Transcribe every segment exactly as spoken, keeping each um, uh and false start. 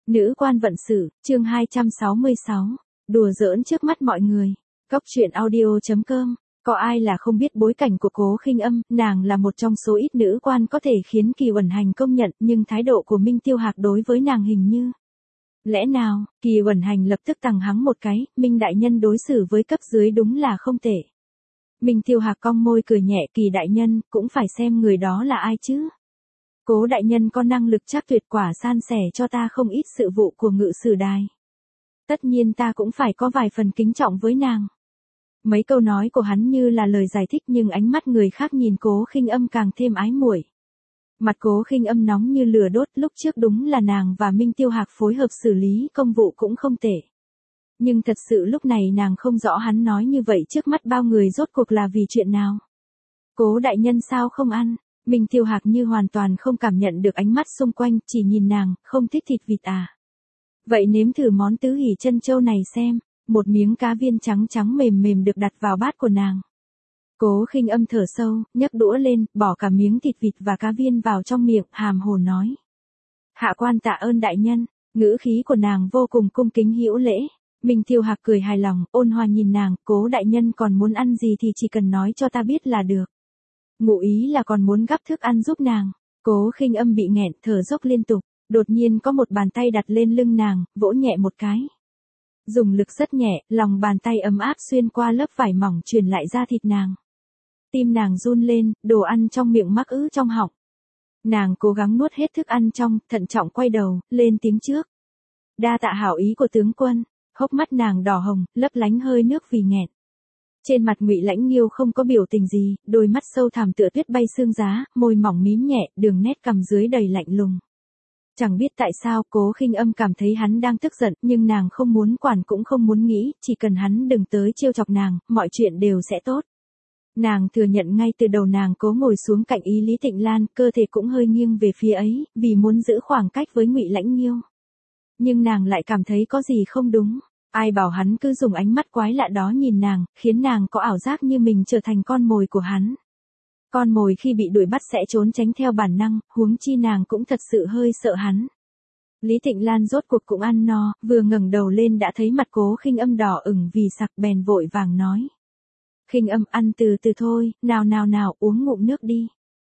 Nữ quan vận sự, chương hai trăm sáu mươi sáu. Đùa giỡn trước mắt mọi người. Cốc truyện audio chấm com. Có ai là không biết bối cảnh của Cố Khinh Âm, nàng là một trong số ít nữ quan có thể khiến Kỳ Uẩn Hành công nhận, nhưng thái độ của Minh Tiêu Hạc đối với nàng hình như. Lẽ nào, Kỳ Uẩn Hành lập tức tằng hắng một cái, Minh đại nhân đối xử với cấp dưới đúng là không tệ. Minh Tiêu Hạc cong môi cười nhẹ, Kỳ đại nhân, cũng phải xem người đó là ai chứ. Cố đại nhân có năng lực chắc tuyệt quả san sẻ cho ta không ít sự vụ của ngự sử đài. Tất nhiên ta cũng phải có vài phần kính trọng với nàng. Mấy câu nói của hắn như là lời giải thích nhưng ánh mắt người khác nhìn Cố Khinh Âm càng thêm ái muội. Mặt Cố Khinh Âm nóng như lửa đốt, lúc trước đúng là nàng và Minh Tiêu Hạc phối hợp xử lý công vụ cũng không tệ. Nhưng thật sự lúc này nàng không rõ hắn nói như vậy trước mắt bao người rốt cuộc là vì chuyện nào. Cố đại nhân sao không ăn? Minh Tiêu Hạc như hoàn toàn không cảm nhận được ánh mắt xung quanh, chỉ nhìn nàng, không thích thịt vịt à. Vậy nếm thử món tứ hỉ chân châu này xem, một miếng cá viên trắng trắng mềm mềm được đặt vào bát của nàng. Cố Khinh Âm thở sâu, nhấc đũa lên, bỏ cả miếng thịt vịt và cá viên vào trong miệng, hàm hồ nói. Hạ quan tạ ơn đại nhân, ngữ khí của nàng vô cùng cung kính hữu lễ. Minh Tiêu Hạc cười hài lòng, ôn hòa nhìn nàng, Cố đại nhân còn muốn ăn gì thì chỉ cần nói cho ta biết là được. Ngụ ý là còn muốn gắp thức ăn giúp nàng. Cố Khinh Âm bị nghẹn, thở dốc liên tục, đột nhiên có một bàn tay đặt lên lưng nàng, vỗ nhẹ một cái. Dùng lực rất nhẹ, lòng bàn tay ấm áp xuyên qua lớp vải mỏng truyền lại ra thịt nàng. Tim nàng run lên, đồ ăn trong miệng mắc ứ trong họng. Nàng cố gắng nuốt hết thức ăn trong, thận trọng quay đầu, lên tiếng trước. Đa tạ hảo ý của tướng quân. Hốc mắt nàng đỏ hồng, lấp lánh hơi nước vì nghẹn. Trên mặt Ngụy Lãnh Nghiêu không có biểu tình gì, đôi mắt sâu thẳm tựa tuyết bay sương giá, môi mỏng mím nhẹ, đường nét cằm dưới đầy lạnh lùng. Chẳng biết tại sao Cố Khinh Âm cảm thấy hắn đang tức giận, nhưng nàng không muốn quản cũng không muốn nghĩ, chỉ cần hắn đừng tới trêu chọc nàng, mọi chuyện đều sẽ tốt. Nàng thừa nhận ngay từ đầu nàng cố ngồi xuống cạnh ý Lý Tịnh Lan, cơ thể cũng hơi nghiêng về phía ấy, vì muốn giữ khoảng cách với Ngụy Lãnh Nghiêu. Nhưng nàng lại cảm thấy có gì không đúng. Ai bảo hắn cứ dùng ánh mắt quái lạ đó nhìn nàng, khiến nàng có ảo giác như mình trở thành con mồi của hắn. Con mồi khi bị đuổi bắt sẽ trốn tránh theo bản năng, huống chi nàng cũng thật sự hơi sợ hắn. Lý Tịnh Lan rốt cuộc cũng ăn no, vừa ngẩng đầu lên đã thấy mặt Cố Khinh Âm đỏ ửng vì sặc, bèn vội vàng nói. Khinh Âm ăn từ từ thôi, nào nào nào, uống ngụm nước đi.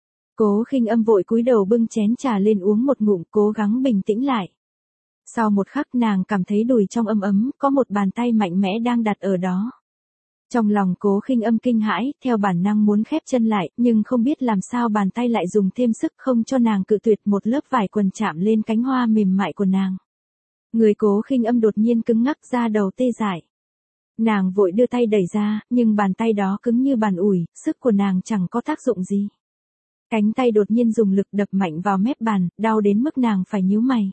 Cố Khinh Âm vội cúi đầu bưng chén trà lên uống một ngụm, cố gắng bình tĩnh lại. Sau một khắc nàng cảm thấy đùi trong ấm ấm, có một bàn tay mạnh mẽ đang đặt ở đó. Trong lòng Cố Khinh Âm kinh hãi, theo bản năng muốn khép chân lại, nhưng không biết làm sao bàn tay lại dùng thêm sức không cho nàng cự tuyệt, một lớp vải quần chạm lên cánh hoa mềm mại của nàng. Người Cố Khinh Âm đột nhiên cứng ngắc ra đầu tê dại. Nàng vội đưa tay đẩy ra, nhưng bàn tay đó cứng như bàn ủi, sức của nàng chẳng có tác dụng gì. Cánh tay đột nhiên dùng lực đập mạnh vào mép bàn, đau đến mức nàng phải nhíu mày.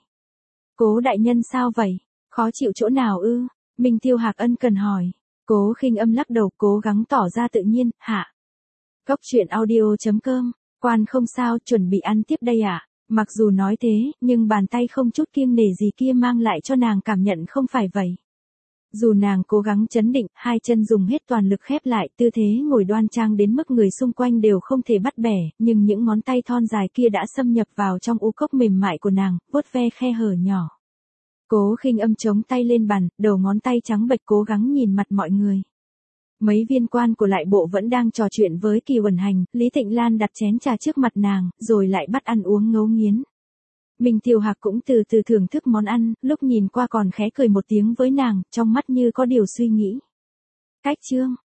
Cố đại nhân sao vậy? Khó chịu chỗ nào ư? Minh Tiêu Hạc ân cần hỏi. Cố Khinh Âm lắc đầu, cố gắng tỏ ra tự nhiên, hạ. Cốc truyện audio chấm com. Quan không sao, chuẩn bị ăn tiếp đây ạ. À? Mặc dù nói thế, nhưng bàn tay không chút kiêng nể gì kia mang lại cho nàng cảm nhận không phải vậy. Dù nàng cố gắng trấn định, hai chân dùng hết toàn lực khép lại, tư thế ngồi đoan trang đến mức người xung quanh đều không thể bắt bẻ, nhưng những ngón tay thon dài kia đã xâm nhập vào trong u cốc mềm mại của nàng, vuốt ve khe hở nhỏ. Cố Khinh Âm chống tay lên bàn, đầu ngón tay trắng bệch cố gắng nhìn mặt mọi người. Mấy viên quan của lại bộ vẫn đang trò chuyện với Kỳ Uẩn Hành, Lý Tịnh Lan đặt chén trà trước mặt nàng, rồi lại bắt ăn uống ngấu nghiến. Minh Tiêu Hạc cũng từ từ thưởng thức món ăn, lúc nhìn qua còn khẽ cười một tiếng với nàng, trong mắt như có điều suy nghĩ. Cách chương